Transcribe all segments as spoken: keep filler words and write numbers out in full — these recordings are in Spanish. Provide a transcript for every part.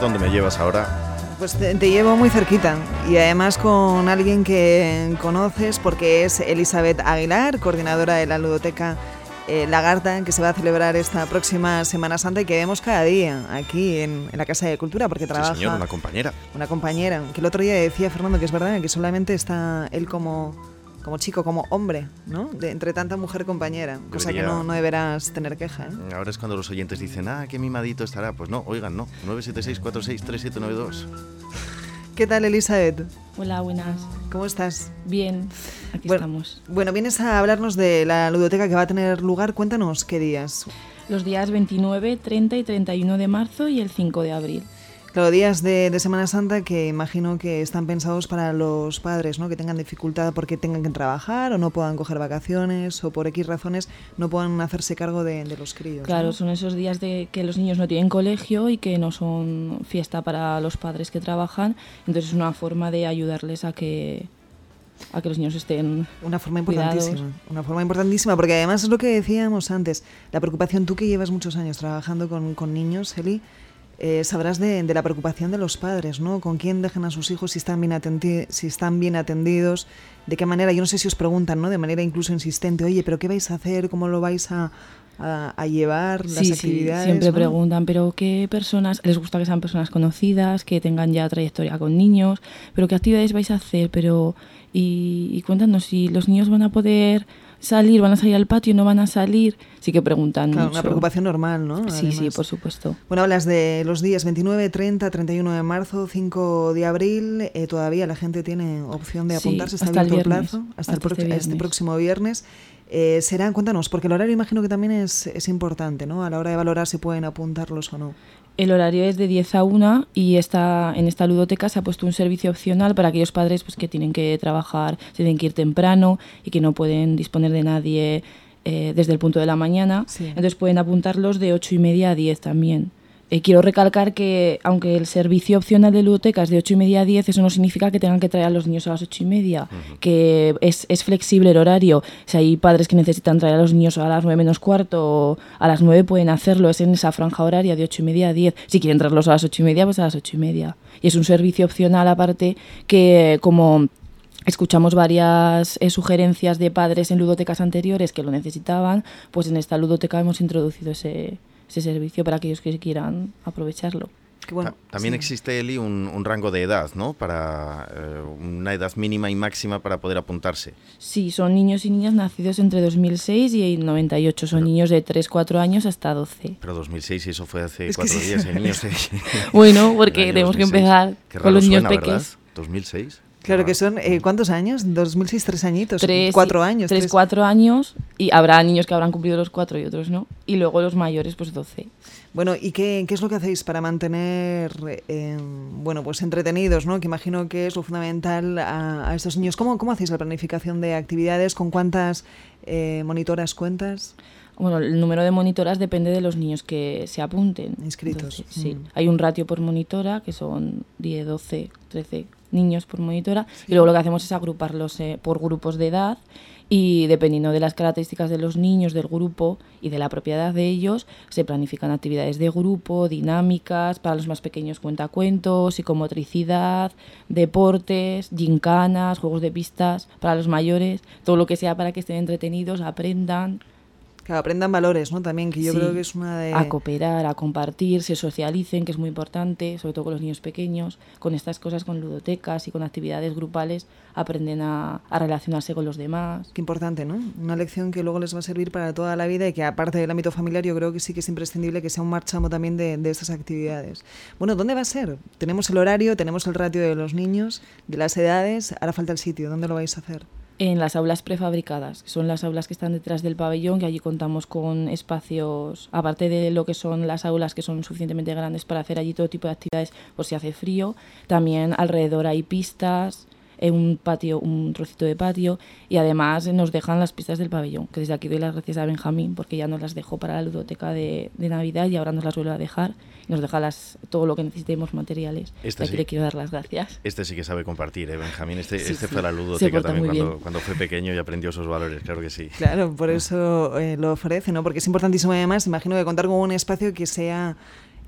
¿dónde me llevas ahora? Pues te, te llevo muy cerquita y además con alguien que conoces porque es Elizabeth Aguilar, coordinadora de la ludoteca eh, Lagarta, que se va a celebrar esta próxima Semana Santa y que vemos cada día aquí en, en la Casa de Cultura porque trabaja... Sí, señor, una compañera. Una compañera, que el otro día decía Fernando que es verdad que solamente está él como, como chico, como hombre, ¿no? De, entre tanta mujer compañera, cosa Debería... que no, no deberás tener queja, ¿eh? Ahora es cuando los oyentes dicen, ah, qué mimadito estará. Pues no, oigan, no, nueve siete seis cuatro seis tres siete nueve dos. ¿Qué tal, Elizabeth? Hola, buenas. ¿Cómo estás? Bien, aquí bueno, estamos. Bueno, vienes a hablarnos de la ludoteca que va a tener lugar. Cuéntanos qué días. Los días veintinueve, treinta y treinta y uno de marzo y el cinco de abril. Claro, días de, de Semana Santa que imagino que están pensados para los padres, ¿no? Que tengan dificultad porque tengan que trabajar o no puedan coger vacaciones o por X razones no puedan hacerse cargo de, de los críos. Claro, ¿no? Son esos días de que los niños no tienen colegio y que no son fiesta para los padres que trabajan. Entonces es una forma de ayudarles a que... a que los niños estén Una forma importantísima, cuidados. una forma importantísima, porque además es lo que decíamos antes, la preocupación, tú que llevas muchos años trabajando con, con niños, Eli, eh, sabrás de, de la preocupación de los padres, ¿no? Con quién dejan a sus hijos, si están bien atendi- si están bien atendidos, de qué manera, yo no sé si os preguntan, ¿no? De manera incluso insistente, oye, ¿pero qué vais a hacer? ¿Cómo lo vais a, a, a llevar? Las sí, actividades. Sí, siempre ¿no? preguntan, pero ¿qué personas? Les gusta que sean personas conocidas, que tengan ya trayectoria con niños, pero ¿qué actividades vais a hacer? Pero y, y cuéntanos si los niños van a poder salir, van a salir al patio, no van a salir. Sí que preguntan Claro, mucho. una preocupación normal, ¿no? Sí, Además. sí, por supuesto. Bueno, hablas de los días veintinueve, treinta, treinta y uno de marzo, cinco de abril. Eh, todavía la gente tiene opción de apuntarse, sí, está hasta abierto el, el viernes, plazo, hasta, hasta el, pro- este, este próximo viernes. Eh, será, cuéntanos, porque el horario imagino que también es, es importante, ¿no? A la hora de valorar si pueden apuntarlos o no. El horario es de diez a una y esta, en esta ludoteca se ha puesto un servicio opcional para aquellos padres pues, que tienen que trabajar, se tienen que ir temprano y que no pueden disponer de nadie eh, desde el punto de la mañana. Sí. Entonces pueden apuntarlos de ocho y media a diez también. Eh, quiero recalcar que aunque el servicio opcional de ludoteca es de ocho y media a diez, eso no significa que tengan que traer a los niños a las ocho y media, uh-huh. que es, es flexible el horario. Si hay padres que necesitan traer a los niños a las nueve menos cuarto o a las nueve pueden hacerlo, es en esa franja horaria de ocho y media a diez. Si quieren traerlos a las ocho y media, pues a las ocho y media. Y es un servicio opcional aparte que como... Escuchamos varias eh, sugerencias de padres en ludotecas anteriores que lo necesitaban, pues en esta ludoteca hemos introducido ese, ese servicio para aquellos que quieran aprovecharlo. Qué bueno. También sí. existe, Eli, un, un rango de edad, ¿no? Para eh, una edad mínima y máxima para poder apuntarse. Sí, son niños y niñas nacidos entre dos mil seis y noventa y ocho. Son pero, niños de tres, cuatro años hasta doce. Pero dos mil seis, y eso fue hace es cuatro sí. días, ¿eh, niños? Bueno, porque tenemos que empezar con los niños pequeños. ¿dos mil seis? Claro que son, eh, ¿cuántos años? dos mil seis, tres añitos, tres, cuatro años. Tres, tres, cuatro años, y habrá niños que habrán cumplido los cuatro y otros no, y luego los mayores, pues doce. Bueno, ¿y qué, qué es lo que hacéis para mantener, eh, bueno, pues entretenidos, ¿no? Que imagino que es lo fundamental a, a estos niños. ¿Cómo, ¿Cómo hacéis la planificación de actividades? ¿Con cuántas eh, monitoras cuentas? Bueno, el número de monitoras depende de los niños que se apunten. Inscritos. Entonces, sí. Mm. Hay un ratio por monitora, que son diez, doce, trece niños por monitora, sí. Y luego lo que hacemos es agruparlos eh, por grupos de edad y dependiendo de las características de los niños, del grupo y de la propiedad de ellos, se planifican actividades de grupo, dinámicas, para los más pequeños cuentacuentos, psicomotricidad, deportes, gincanas, juegos de pistas, para los mayores, todo lo que sea para que estén entretenidos, aprendan. Claro, aprendan valores, ¿no? También, que yo sí, creo que es una de... a cooperar, a compartir, se socialicen, que es muy importante, sobre todo con los niños pequeños. Con estas cosas, con ludotecas y con actividades grupales, aprenden a, a relacionarse con los demás. Qué importante, ¿no? Una lección que luego les va a servir para toda la vida y que, aparte del ámbito familiar, yo creo que sí que es imprescindible que sea un marchamo también de, de estas actividades. Bueno, ¿dónde va a ser? Tenemos el horario, tenemos el ratio de los niños, de las edades, ahora falta el sitio. ¿Dónde lo vais a hacer? En las aulas prefabricadas, que son las aulas que están detrás del pabellón, que allí contamos con espacios, aparte de lo que son las aulas que son suficientemente grandes para hacer allí todo tipo de actividades por si hace frío, también alrededor hay pistas, un patio, un trocito de patio, y además nos dejan las pistas del pabellón, que desde aquí doy las gracias a Benjamín porque ya nos las dejó para la ludoteca de, de Navidad y ahora nos las vuelve a dejar y nos deja las, todo lo que necesitemos, materiales. Este aquí sí. le quiero dar las gracias. Este sí que sabe compartir, ¿eh, Benjamín? Este, sí, este sí. fue a la ludoteca también cuando, bien. cuando fue pequeño y aprendió esos valores, claro que sí. Claro, por eso eh, lo ofrece, ¿no? Porque es importantísimo además, imagino que contar con un espacio que sea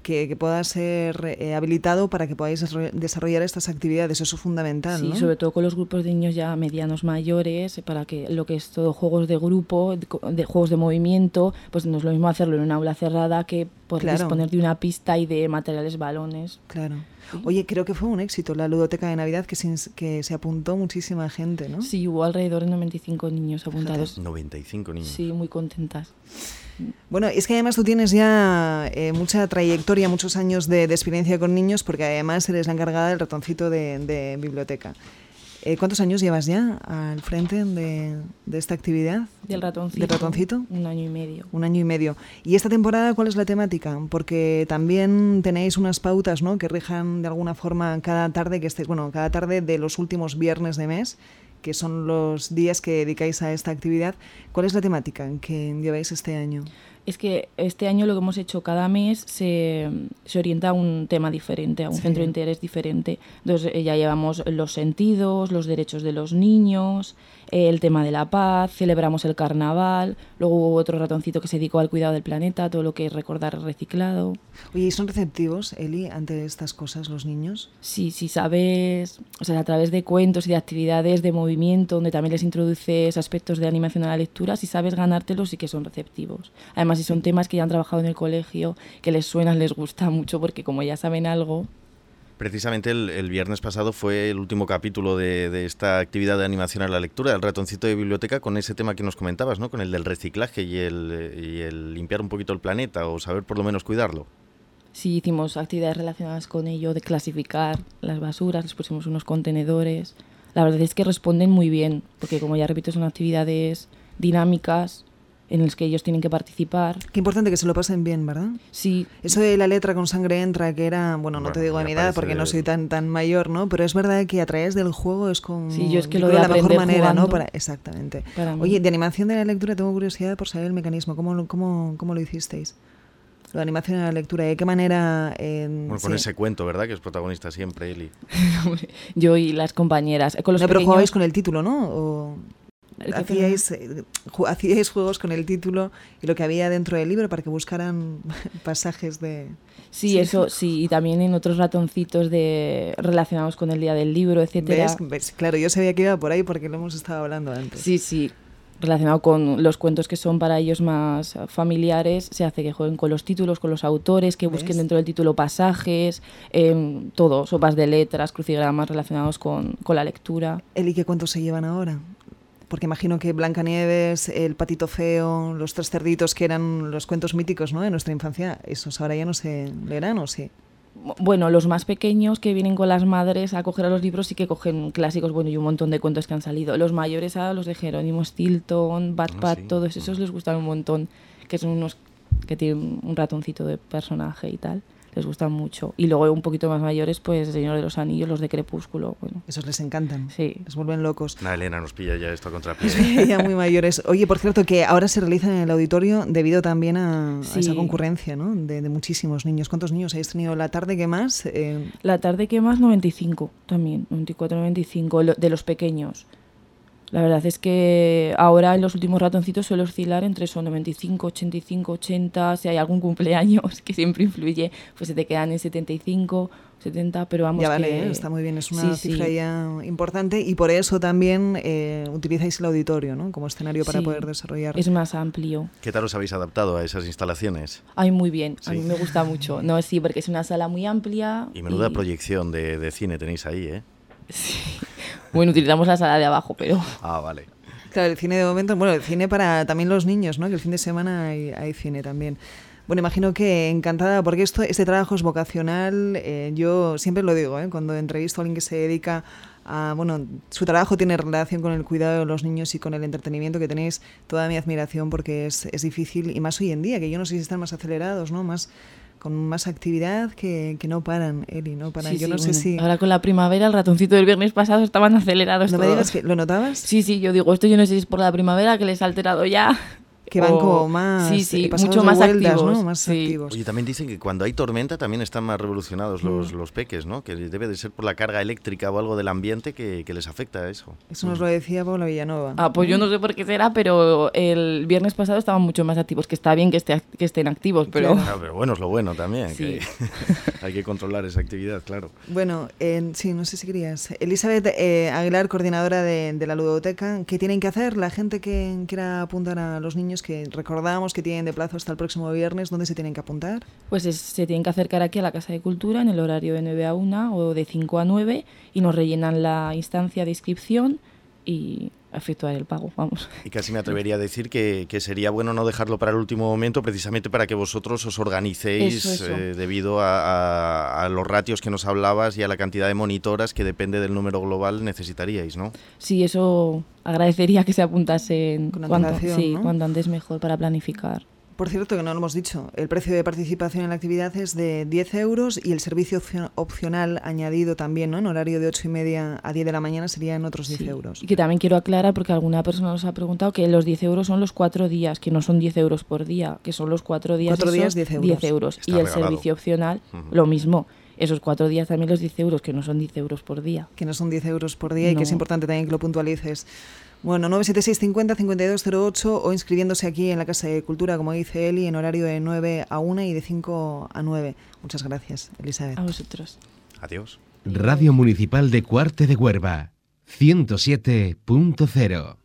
que, que pueda ser eh, habilitado para que podáis desarrollar estas actividades. Eso es fundamental, sí, ¿no? Sobre todo con los grupos de niños ya medianos mayores, para que lo que es todo juegos de grupo, de, de juegos de movimiento, pues no es lo mismo hacerlo en una aula cerrada que poder claro. disponer de una pista y de materiales balones. Claro. Sí. Oye, creo que fue un éxito la ludoteca de Navidad, que se, que se apuntó muchísima gente, ¿no? Sí, hubo alrededor de noventa y cinco niños apuntados. noventa y cinco niños. Sí, muy contentas. Bueno, es que además tú tienes ya eh, mucha trayectoria, muchos años de, de experiencia con niños, porque además eres la encargada del ratoncito de, de biblioteca. Eh, ¿Cuántos años llevas ya al frente de, de esta actividad? Del ratoncito. ¿Del ratoncito? Un año y medio. Un año y medio. ¿Y esta temporada cuál es la temática? Porque también tenéis unas pautas, ¿no?, que rijan de alguna forma cada tarde que estéis, bueno, cada tarde de los últimos viernes de mes, que son los días que dedicáis a esta actividad. ¿Cuál es la temática que lleváis este año? Es que este año lo que hemos hecho cada mes se, se orienta a un tema diferente, a un sí. centro de interés diferente. Entonces ya llevamos los sentidos, los derechos de los niños, el tema de la paz, celebramos el carnaval, luego hubo otro ratoncito que se dedicó al cuidado del planeta, todo lo que es recordar reciclado. Oye, ¿y son receptivos, Eli, ante estas cosas los niños? Sí, sí sabes, o sea, a través de cuentos y de actividades de movimiento, donde también les introduces aspectos de animación a la lectura, si sabes ganártelos sí que son receptivos. Además, si son temas que ya han trabajado en el colegio, que les suenan, les gusta mucho, porque como ya saben algo... Precisamente el, el viernes pasado fue el último capítulo de, de esta actividad de animación a la lectura, el ratoncito de biblioteca, con ese tema que nos comentabas, ¿no?, con el del reciclaje y el, y el limpiar un poquito el planeta, o saber por lo menos cuidarlo. Sí, hicimos actividades relacionadas con ello, de clasificar las basuras, les pusimos unos contenedores. La verdad es que responden muy bien, porque como ya repito, son actividades dinámicas, en los que ellos tienen que participar. Qué importante que se lo pasen bien, ¿verdad? Sí. Eso de la letra con sangre entra, que era, bueno, no bueno, te digo a mi edad porque de... no soy tan tan mayor, ¿no? Pero es verdad que a través del juego es como sí, yo es que lo de la mejor manera, jugando, ¿no? Para, exactamente. Para Oye, de animación de la lectura tengo curiosidad por saber el mecanismo. ¿Cómo, cómo, cómo lo hicisteis? Lo de animación de la lectura, ¿de qué manera? Eh, bueno, con sí. ese cuento, ¿verdad? Que es protagonista siempre, Eli. Yo y las compañeras. Con los no, pero pequeños... jugabais con el título, ¿no? O... Hacíais, eh, hacíais juegos con el título y lo que había dentro del libro para que buscaran pasajes de... Sí, sí, eso sí, y también en otros ratoncitos de relacionados con el día del libro, etcétera. ¿Ves? ¿Ves? Claro, yo sabía que iba por ahí porque lo hemos estado hablando antes. Sí, sí, relacionado con los cuentos que son para ellos más familiares, se hace que jueguen con los títulos, con los autores, que busquen ¿ves? Dentro del título pasajes, eh, todo, sopas de letras, crucigramas relacionados con, con la lectura. ¿El qué cuentos se llevan ahora? Porque imagino que Blancanieves, El patito feo, Los tres cerditos, que eran los cuentos míticos, ¿no?, de nuestra infancia, esos ahora ya no se leerán, ¿o sí? Bueno, los más pequeños que vienen con las madres a coger a los libros sí que cogen clásicos, bueno, y un montón de cuentos que han salido. Los mayores a los de Jerónimo Stilton, Bat Pat, ah, sí. todos esos les gustan un montón, que son unos que tienen un ratoncito de personaje y tal. Les gustan mucho. Y luego un poquito más mayores, pues El Señor de los Anillos, los de Crepúsculo. Bueno. Esos les encantan. Sí. Les vuelven locos. Na Elena nos pilla ya esto a contrapié. Sí, ya muy mayores. Oye, por cierto, que ahora se realiza en el auditorio debido también a, sí. a esa concurrencia, ¿no?, de, de muchísimos niños. ¿Cuántos niños habéis tenido la tarde que más? Eh... La tarde que más, noventa y cinco también. noventa y cuatro, noventa y cinco de los pequeños. La verdad es que ahora en los últimos ratoncitos suele oscilar entre esos noventa y cinco, ochenta y cinco, ochenta, si hay algún cumpleaños que siempre influye, pues se te quedan en setenta y cinco, setenta, pero vamos ya vale, que... ¿eh? Está muy bien, es una sí, cifra sí. ya importante y por eso también eh, utilizáis el auditorio, ¿no?, como escenario para sí, poder desarrollar. Es más amplio. ¿Qué tal os habéis adaptado a esas instalaciones? Ay, muy bien, ¿sí? A mí me gusta mucho. No, sí, porque es una sala muy amplia. Y menuda y... proyección de, de cine tenéis ahí, ¿eh? Sí. Bueno, utilizamos la sala de abajo, pero... Ah, vale. Claro, el cine de momento, bueno, el cine para también los niños, ¿no?, que el fin de semana hay, hay cine también. Bueno, imagino que encantada, porque esto, este trabajo es vocacional. Eh, yo siempre lo digo, ¿eh?, cuando entrevisto a alguien que se dedica a, bueno, su trabajo tiene relación con el cuidado de los niños y con el entretenimiento, que tenéis toda mi admiración, porque es, es difícil, y más hoy en día, que yo no sé si están más acelerados, ¿no?, más... con más actividad que, que no paran, Eli, no paran. Sí, yo sí, no bueno, sé si... Ahora con la primavera, el ratoncito del viernes pasado estaban acelerados ¿No todos. me digas que lo notabas? Sí, sí, yo digo, esto yo no sé si es por la primavera que les ha alterado ya. Que van o- como más sí, sí, eh, pasados mucho de más vueltas, activos. ¿no? Más sí. activos. Oye, también dicen que cuando hay tormenta también están más revolucionados los, Mm. los peques, ¿no? Que debe de ser por la carga eléctrica o algo del ambiente que, que les afecta a eso. Eso nos lo decía Paula Villanova. Ah, pues yo no sé por qué será, pero el viernes pasado estaban mucho más activos, que está bien que, esté, que estén activos, pero... Claro. Ah, pero bueno, es lo bueno también, Sí. que hay que controlar esa actividad, claro. Bueno, eh, sí, no sé si querías. Elizabeth eh, Aguilar, coordinadora de, de la ludoteca, ¿qué tienen que hacer la gente que quiera apuntar a los niños que recordamos que tienen de plazo hasta el próximo viernes? ¿Dónde se tienen que apuntar? Pues es- se tienen que acercar aquí a la Casa de Cultura en el horario de nueve a una o de cinco a nueve y nos rellenan la instancia de inscripción y efectuar el pago, vamos. Y casi me atrevería a decir que, que sería bueno no dejarlo para el último momento, precisamente para que vosotros os organicéis Eso, eso. eh, debido a, a- a los ratios que nos hablabas y a la cantidad de monitoras que depende del número global necesitaríais, ¿no? Sí, eso agradecería que se apuntasen Con cuanto, antelación, sí, ¿no? cuanto antes mejor para planificar. Por cierto, que no lo hemos dicho, el precio de participación en la actividad es de diez euros y el servicio opcio- opcional añadido también, ¿no? En horario de ocho y media a diez de la mañana serían otros diez Sí. euros. Y que también quiero aclarar, porque alguna persona nos ha preguntado, que los diez euros son los cuatro días, que no son diez euros por día, que son los cuatro días, Cuatro esos días, diez euros. euros. Está Y el regalado. servicio opcional, Ujú. lo mismo. Esos cuatro días también los diez euros, que no son diez euros por día. Que no son diez euros por día y que es No. importante también que lo puntualices. Bueno, nueve siete seis cincuenta cincuenta y dos cero ocho o inscribiéndose aquí en la Casa de Cultura, como dice Eli, en horario de nueve a una y de cinco a nueve. Muchas gracias, Elizabeth. A vosotros. Adiós. Radio Municipal de Cuarte de Huerva, ciento siete punto cero.